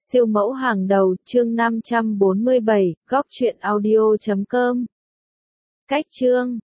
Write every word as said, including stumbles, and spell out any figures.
Siêu mẫu hàng đầu, chương năm trăm bốn mươi bảy, góc truyện audio chấm com. Cách chương